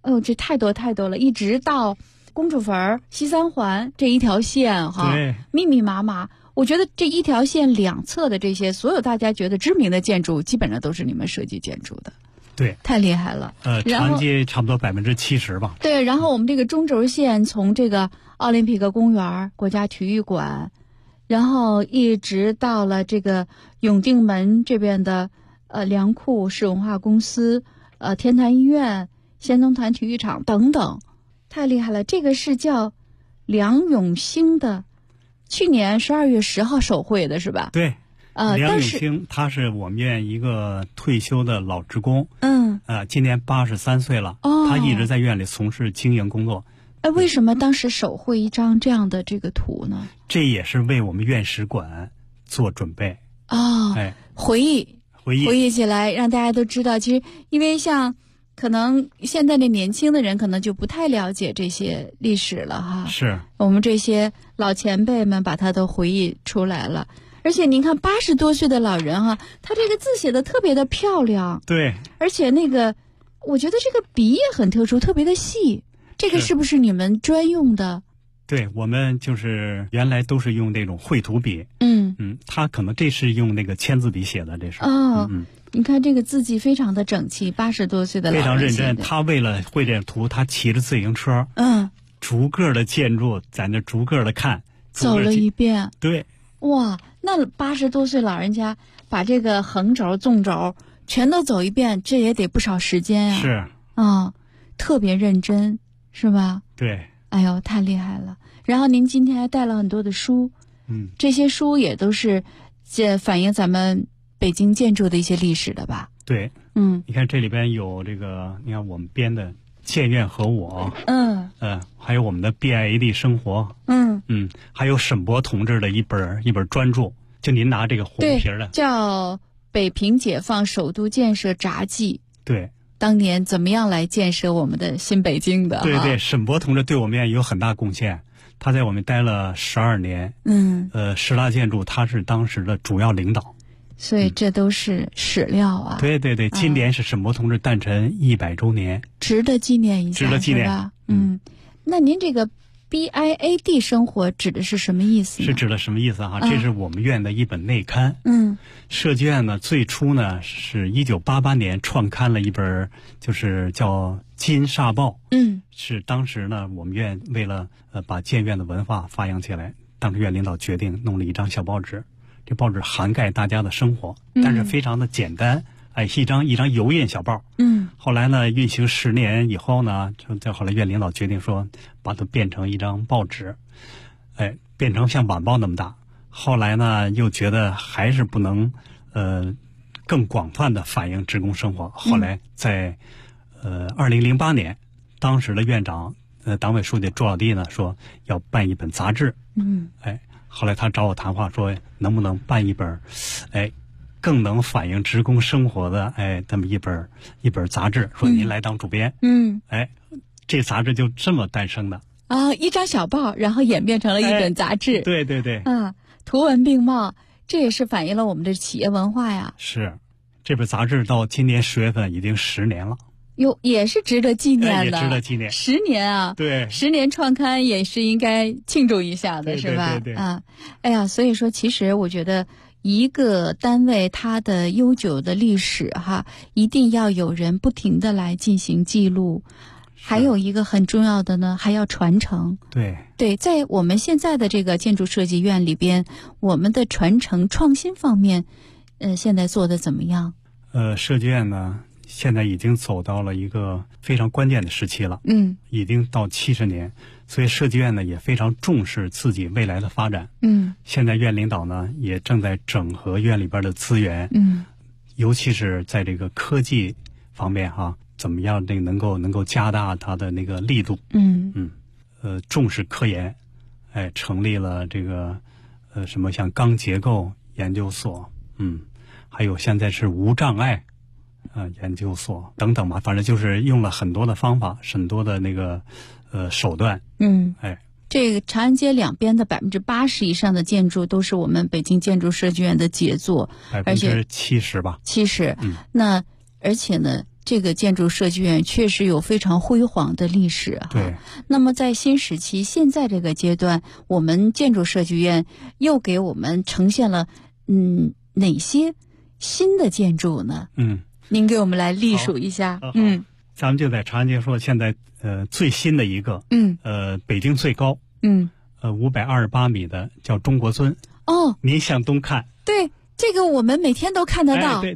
哦，这太多了，一直到公主坟、西三环这一条线哈，密密麻麻。我觉得这一条线两侧的这些所有大家觉得知名的建筑，基本上都是你们设计建筑的。 对， 太厉害了。 长街差不多70%吧。 对，然后我们这个中轴线从这个奥林匹克公园、国家体育馆，然后一直到了这个永定门这边的粮库市文化公司、天坛医院、先农坛体育场等等，太厉害了。这个是叫梁永兴的，去年12月10号手绘的是吧？ 对。梁永兴他是我们院一个退休的老职工，今年83岁了，他一直在院里从事经营工作。 为什么当时手绘一张这样的这个图呢？ 这也是为我们院史馆做准备回忆起来，让大家都知道。其实因为像可能现在的年轻的人可能就不太了解这些历史了哈， 是我们这些老前辈们把它都回忆出来了。而且您看80多岁的老人哈，他这个字写的特别的漂亮， 对， 而且那个我觉得这个笔也很特殊，特别的细，这个是不是你们专用的？ 对，我们就是原来都是用那种绘图笔，他可能这是用那个签字笔写的，这是你看这个字迹非常的整齐，80多岁的老人非常认真。他为了绘这图，他骑着自行车，逐个的建筑在那逐个的看， 走了一遍。 对， 哇，那80多岁老人家把这个横轴、纵轴全都走一遍，这也得不少时间啊。 是特别认真，是吧？ 对。 哎呦，太厉害了！然后您今天还带了很多的书，这些书也都是反映咱们北京建筑的一些历史的吧？ 对，你看这里边有这个，你看我们编的《建院和我》，还有我们的 BIAD 生活，还有沈博同志的一本专著，就您拿这个红皮的， 叫《北平解放首都建设札记》。 对。 当年怎么样来建设我们的新北京的？ 对对，沈博同志对我们院有很大贡献，他在我们待了12年，10大建筑他是当时的主要领导， 所以这都是史料啊。 对对对，今年是沈博同志诞辰100周年， 值得纪念一下， 值得纪念。 是吧？那您这个 BIAD 生活指的是什么意思呢？ 是指的什么意思哈？这是我们院的一本内刊。设计院呢，最初呢是1988年创刊了一本，就是叫《金沙报》。是当时呢我们院为了把建院的文化发扬起来，当时院领导决定弄了一张小报纸。这报纸涵盖大家的生活，但是非常的简单，一张油印小报。后来呢运行10年以后呢，再后来院领导决定说把它变成一张报纸，变成像晚报那么大。后来呢又觉得还是不能更广泛的反映职工生活。后来在2008年，当时的院长党委书记朱老弟呢说要办一本杂志。后来他找我谈话说能不能办一本更能反映职工生活的这么一本杂志，说您来当主编。这杂志就这么诞生的一张小报，然后演变成了一本杂志。 对对对， 图文并茂，这也是反映了我们的企业文化呀。 是，这本杂志到今年10月份已经10年了。 也是值得纪念的， 也值得纪念。 10年啊， 对 ，10年创刊也是应该庆祝一下的，是吧？ 对。 哎呀，所以说，其实我觉得一个单位它的悠久的历史哈，一定要有人不停的来进行记录。还有一个很重要的呢，还要传承。对，在我们现在的这个建筑设计院里边，我们的传承创新方面，现在做的怎么样？ 设计院呢，现在已经走到了一个非常关键的时期了。已经到70年，所以设计院呢也非常重视自己未来的发展。现在院领导呢也正在整合院里边的资源。尤其是在这个科技方面哈。怎么样能够加大它的那个力度？重视科研，成立了这个什么像钢结构研究所，还有现在是无障碍研究所等等吧，反正就是用了很多的方法，很多的那个手段。 这个长安街两边的80%以上的建筑都是我们北京建筑设计院的杰作，而且 70%吧。 70%。那而且呢， 这个建筑设计院确实有非常辉煌的历史哈。 对。 那么在新时期，现在这个阶段，我们建筑设计院又给我们呈现了哪些新的建筑呢？您给我们来历数一下。 咱们就在长安街说，现在最新的一个，北京最高，528米的叫中国尊。哦，您向东看。 对，这个我们每天都看得到。 对。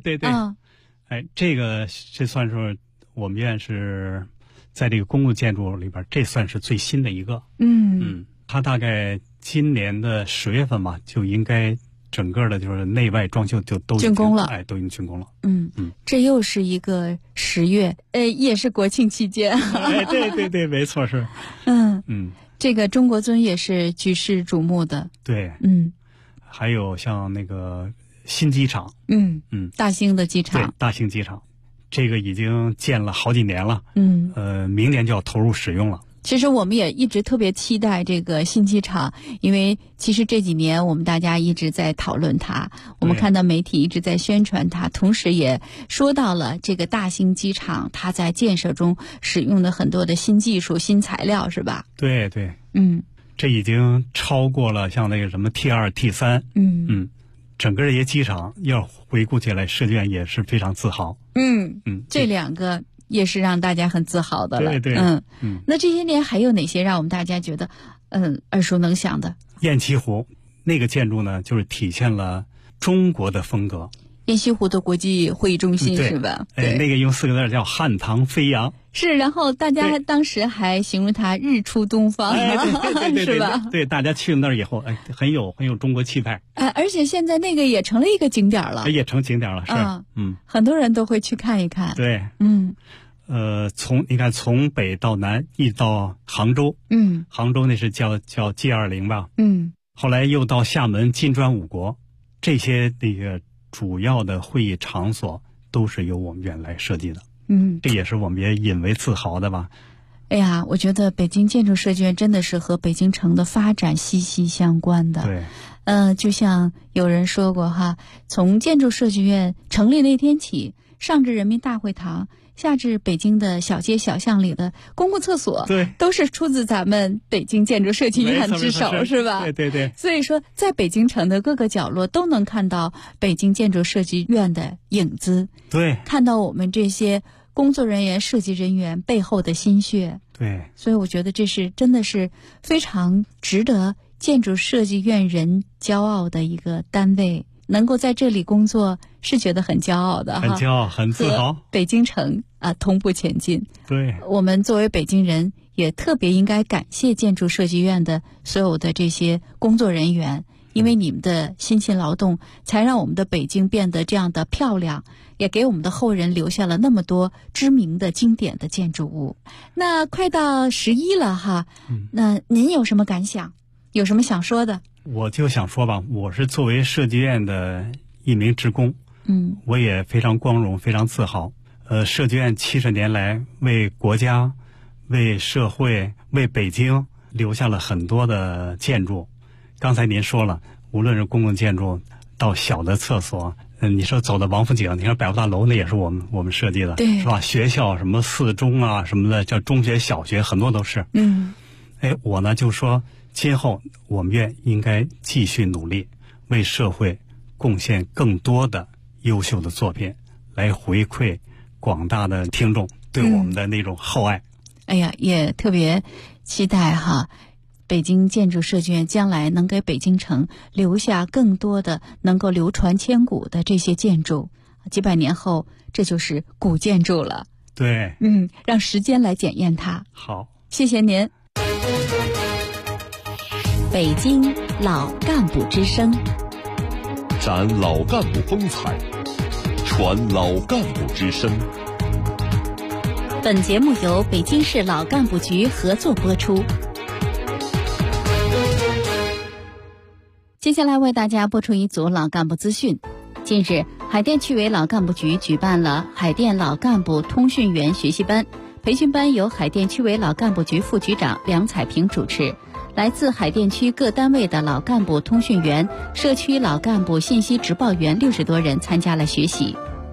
这算是我们院是在这个公共建筑里边，这算是最新的一个。它大概今年的10月份吧，就应该整个的就是内外装修就都竣工了， 都已经竣工了。 这又是一个10月，也是国庆期间。 对，没错是。 这个中国尊也是举世瞩目的。 对。还有像那个新机场。 大兴的机场。 对，大兴机场，这个已经建了好几年了。明年就要投入使用了。 其实我们也一直特别期待这个新机场，因为其实这几年我们大家一直在讨论它，我们看到媒体一直在宣传它，同时也说到了这个大兴机场它在建设中使用的很多的新技术、新材料，是吧？ 对。这已经超过了像那个什么 T2、T3。整个这些机场要回顾起来，设计院也是非常自豪。 这两个也是让大家很自豪的了。 对。 那这些年还有哪些让我们大家觉得耳熟能详的？ 雁栖湖那个建筑呢，就是体现了中国的风格。 雁栖湖的国际会议中心是吧？ 对，那个用4个字叫汉唐飞扬。 是，然后大家当时还形容它日出东方， 对是吧？ 对，大家去那儿以后，很有中国气派。 而且现在那个也成了一个景点了， 也成景点了，是。 很多人都会去看一看。 对。你看从北到南一直到杭州。杭州那是叫 G20 吧。后来又到厦门、金砖5国，这些那个主要的会议场所都是由我们院来设计的。这也是我们也引为自豪的吧。 哎呀，我觉得北京建筑设计院真的是和北京城的发展息息相关的。 对。 就像有人说过哈，从建筑设计院成立那天起，上至人民大会堂，下至北京的小街小巷里的公共厕所， 对， 都是出自咱们北京建筑设计院之手，是吧？ 对。 所以说，在北京城的各个角落都能看到北京建筑设计院的影子。 对。 看到我们这些工作人员、设计人员背后的心血。 对。 所以我觉得这是真的是非常值得建筑设计院人骄傲的一个单位。能够在这里工作是觉得很骄傲的， 很骄傲，很自豪。 北京城同步前进。 对。 我们作为北京人，也特别应该感谢建筑设计院的所有的这些工作人员，因为你们的辛勤劳动，才让我们的北京变得这样的漂亮，也给我们的后人留下了那么多知名的经典的建筑物。那快到11了哈，那您有什么感想？有什么想说的？ 我就想说吧，我是作为设计院的一名职工，我也非常光荣，非常自豪。设计院70年来为国家、为社会、为北京留下了很多的建筑。刚才您说了，无论是公共建筑到小的厕所，你说走到王府井，你看百货大楼那也是我们设计的， 对， 是吧？学校什么4中啊什么的，叫中学、小学，很多都是。我呢就说，今后我们院应该继续努力，为社会贡献更多的优秀的作品，来回馈广大的听众对我们的那种厚爱。 哎呀，也特别期待哈，北京建筑设计院将来能给北京城留下更多的能够流传千古的这些建筑，几百年后这就是古建筑了。 对， 让时间来检验它。 好， 谢谢您。 北京老干部之声， 展老干部风采，传老干部之声。 本节目由北京市老干部局合作播出。接下来为大家播出一组老干部资讯。近日，海淀区委老干部局举办了海淀老干部通讯员学习班，培训班由海淀区委老干部局副局长梁彩平主持。来自海淀区各单位的老干部通讯员、社区老干部信息直报员60多人参加了学习。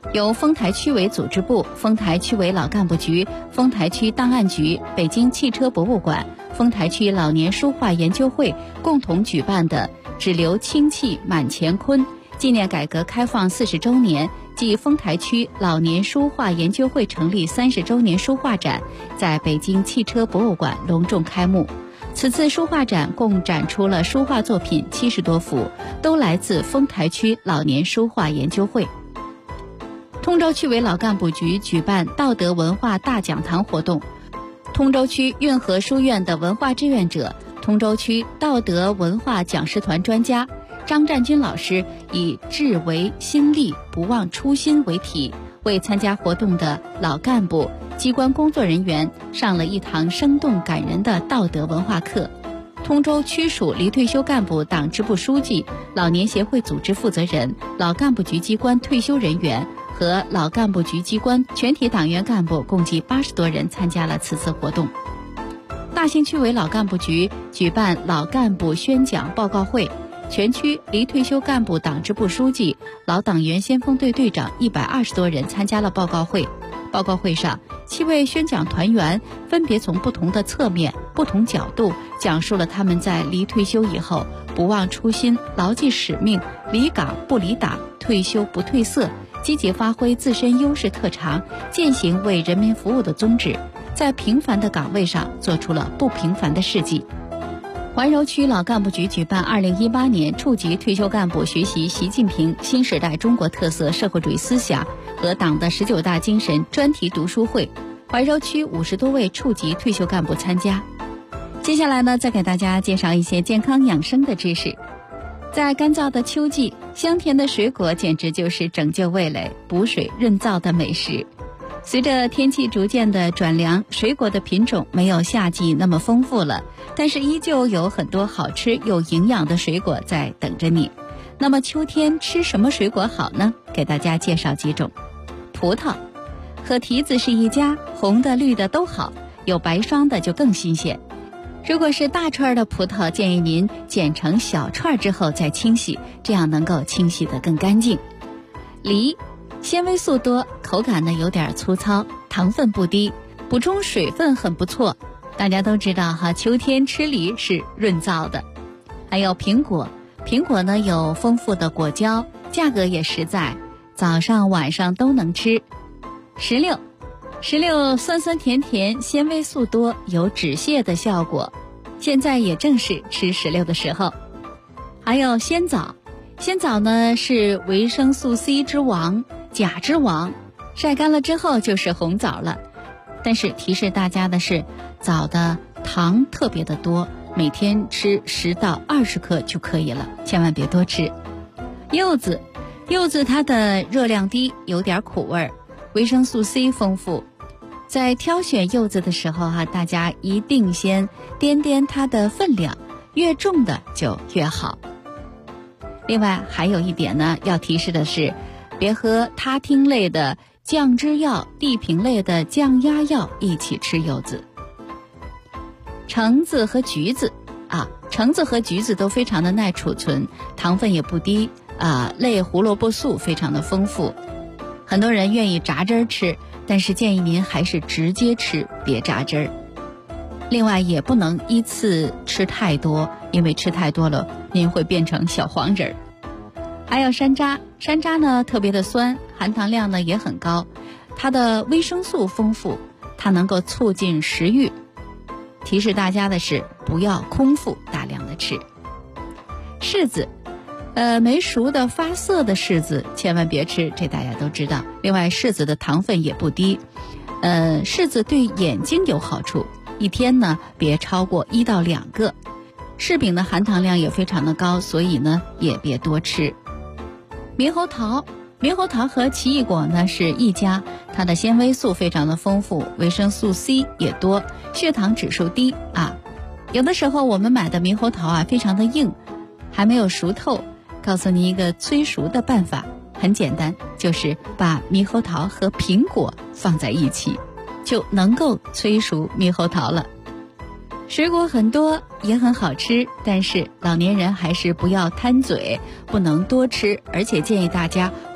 由丰台区委组织部、丰台区委老干部局、丰台区档案局、北京汽车博物馆、丰台区老年书画研究会共同举办的只留清气满乾坤纪念改革开放40周年暨丰台区老年书画研究会成立30周年书画展在北京汽车博物馆隆重开幕。此次书画展共展出了书画作品70多幅，都来自丰台区老年书画研究会。通州区委老干部局举办道德文化大讲堂活动，通州区运河书院的文化志愿者、通州区道德文化讲师团专家张占军老师以志为心力，不忘初心为题，为参加活动的老干部、机关工作人员上了一堂生动感人的道德文化课。通州区属离退休干部党支部书记、老年协会组织负责人、老干部局机关退休人员和老干部局机关全体党员干部共计80多人参加了此次活动。大兴区委老干部局举办老干部宣讲报告会，全区离退休干部党支部书记、老党员先锋队队长120多人参加了报告会。报告会上，7位宣讲团员分别从不同的侧面、不同角度讲述了他们在离退休以后不忘初心、牢记使命、离岗不离党、退休不褪色，积极发挥自身优势特长，践行为人民服务的宗旨，在平凡的岗位上做出了不平凡的事迹。怀柔区老干部局举办2018年处级退休干部学习习近平新时代中国特色社会主义思想和党的19大精神专题读书会，怀柔区50多位处级退休干部参加。接下来呢，再给大家介绍一些健康养生的知识。在干燥的秋季，香甜的水果简直就是拯救味蕾、补水润燥的美食。随着天气逐渐的转凉，水果的品种没有夏季那么丰富了，但是依旧有很多好吃又营养的水果在等着你。那么秋天吃什么水果好呢？给大家介绍几种。葡萄和提子是一家，红的绿的都好，有白霜的就更新鲜。如果是大串的葡萄，建议您剪成小串之后再清洗，这样能够清洗得更干净。梨纤维素多，口感呢有点粗糙，糖分不低，补充水分很不错。大家都知道哈，秋天吃梨是润燥的。还有苹果，苹果呢有丰富的果胶，价格也实在，早上晚上都能吃。石榴酸酸甜甜，纤维素多，有止泻的效果。现在也正是吃石榴的时候。还有鲜枣，鲜枣呢是维生素 C 之王，钾之王，晒干了之后就是红枣了。但是提示大家的是，枣的糖特别的多，每天吃10到20克就可以了，千万别多吃。柚子它的热量低，有点苦味，维生素 C 丰富。在挑选柚子的时候大家一定先掂它的分量，越重的就越好。另外还有一点呢，要提示的是，别和他汀类的降脂药、地平类的降压药一起吃柚子。橙子和橘子都非常的耐储存，糖分也不低类胡萝卜素非常的丰富。很多人愿意榨汁吃，但是建议您还是直接吃，别榨汁儿。另外也不能依次吃太多，因为吃太多了您会变成小黄人儿。还有山楂呢特别的酸，含糖量呢也很高，它的维生素丰富，它能够促进食欲。提示大家的是，不要空腹大量的吃。柿子没熟的发涩的柿子千万别吃，这大家都知道。另外柿子的糖分也不低，柿子对眼睛有好处，一天呢别超过1到2个。柿饼的含糖量也非常的高，所以呢也别多吃。猕猴桃和奇异果呢是一家，它的纤维素非常的丰富，维生素 C 也多，血糖指数低有的时候我们买的猕猴桃非常的硬，还没有熟透。告诉你一个催熟的办法，很简单，就是把猕猴桃和苹果放在一起，就能够催熟猕猴桃了。水果很多也很好吃，但是老年人还是不要贪嘴，不能多吃，而且建议大家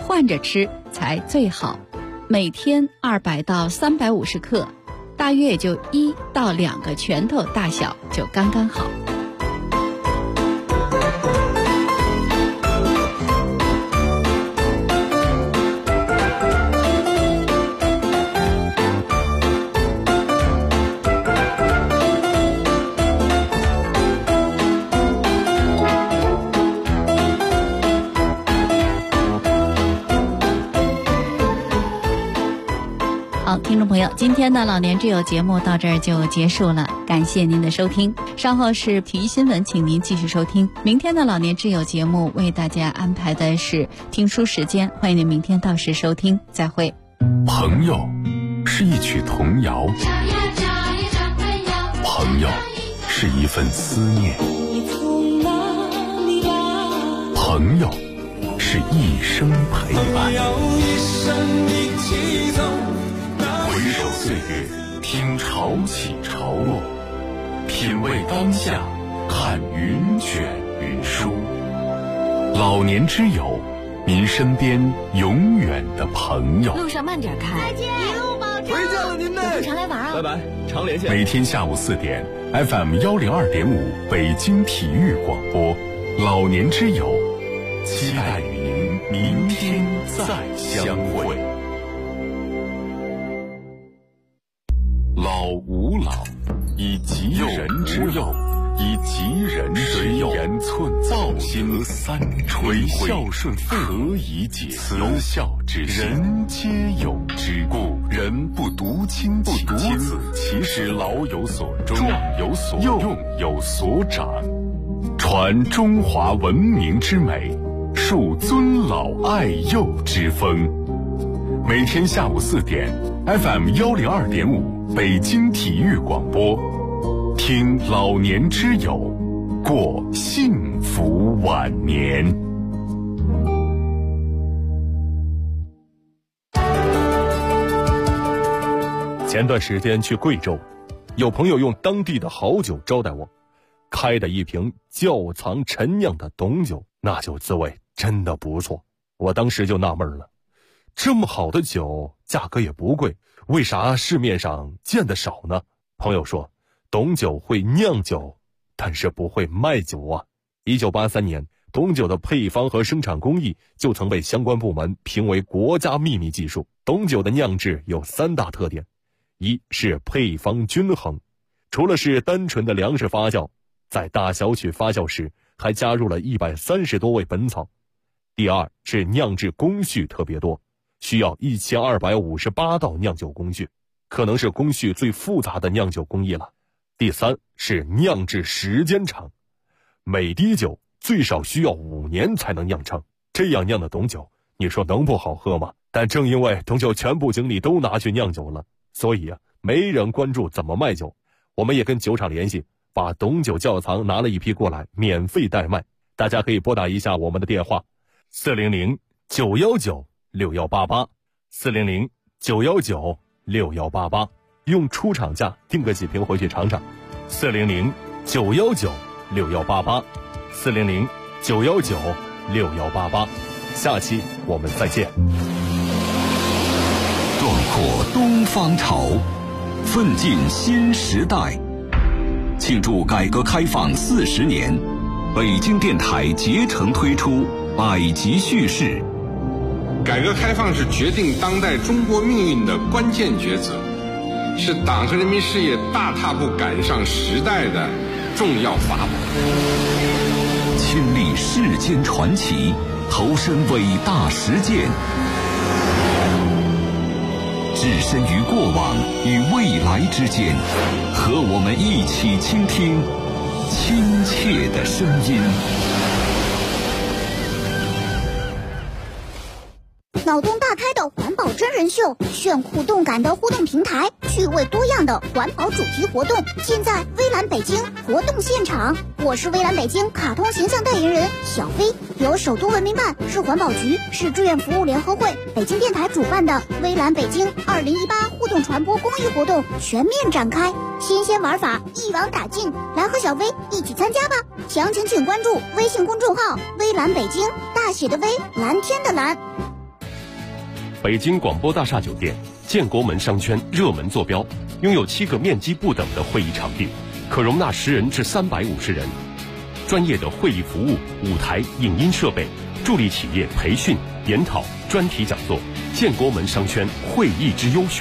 换着吃才最好。每天200到350克，大约也就1到2个拳头大小就刚刚好。好，听众朋友，今天的老年之友节目到这儿就结束了，感谢您的收听。稍后是体育新闻，请您继续收听。明天的老年之友节目为大家安排的是听书时间，欢迎您明天到时收听，再会。 朋友是一曲童谣，朋友是一份思念，朋友是一生陪伴。回首岁月，听潮起潮落，品味当下，看云卷云舒。老年之友，您身边永远的朋友。 路上慢点开， 再见，一路保重。 回见了您呢， 常来玩啊！ 拜拜，常连线。 每天下午4点 ，FM 102.5北京体育广播，老年之友，期待与您明天再相会。老吾老，以及人之幼，以及人之幼，言寸造行三垂孝顺父何以解慈孝之心，人皆有之。故人不独亲其子，其使老有所终，壮有所用，有所长，传中华文明之美，树尊老爱幼之风。每天下午4点 ，FM 102.5北京体育广播，听老年之友，过幸福晚年。 前段时间去贵州，有朋友用当地的好酒招待我，开的一瓶窖藏陈酿的董酒，那酒滋味真的不错。我当时就纳闷了，这么好的酒，价格也不贵，为啥市面上见得少呢？朋友说，董酒会酿酒，但是不会卖酒啊。1983年，董酒的配方和生产工艺就曾被相关部门评为国家秘密技术。董酒的酿制有3大特点，一是配方均衡，除了是单纯的粮食发酵，在大小曲发酵时还加入了130多味本草。第二是酿制工序特别多，需要1258道酿酒工序，可能是工序最复杂的酿酒工艺了。第三是酿制时间长，每滴酒最少需要5年才能酿成，这样酿的董酒，你说能不好喝吗？但正因为董酒全部精力都拿去酿酒了，所以没人关注怎么卖酒。我们也跟酒厂联系，把董酒窖藏拿了一批过来，免费代卖。大家可以拨打一下我们的电话400-919-6188 400-919-6188，用出厂价订个几瓶回去尝尝。400-919-6188 400-919-6188，下期我们再见。 壮阔东方潮，奋进新时代。庆祝改革开放40年，北京电台竭诚推出百集叙事。 改革开放是决定当代中国命运的关键抉择，是党和人民事业大踏步赶上时代的重要法宝。 亲历世间传奇，投身伟大实践，置身于过往与未来之间，和我们一起倾听亲切的声音。 脑洞大开的环保真人秀，炫酷动感的互动平台，趣味多样的环保主题活动，尽在微蓝北京活动现场。我是微蓝北京卡通形象代言人小飞，由首都文明办、市环保局、市志愿服务联合会、北京电台主办的微蓝北京2018互动传播公益活动全面展开，新鲜玩法一网打尽，来和小飞一起参加吧！详情请关注微信公众号微蓝北京，大写的微，蓝天的蓝。 北京广播大厦酒店建国门商圈热门坐标，拥有7个面积不等的会议场地，可容纳10人至350人。专业的会议服务、舞台、影音设备，助力企业培训、研讨、专题讲座。建国门商圈会议之优选。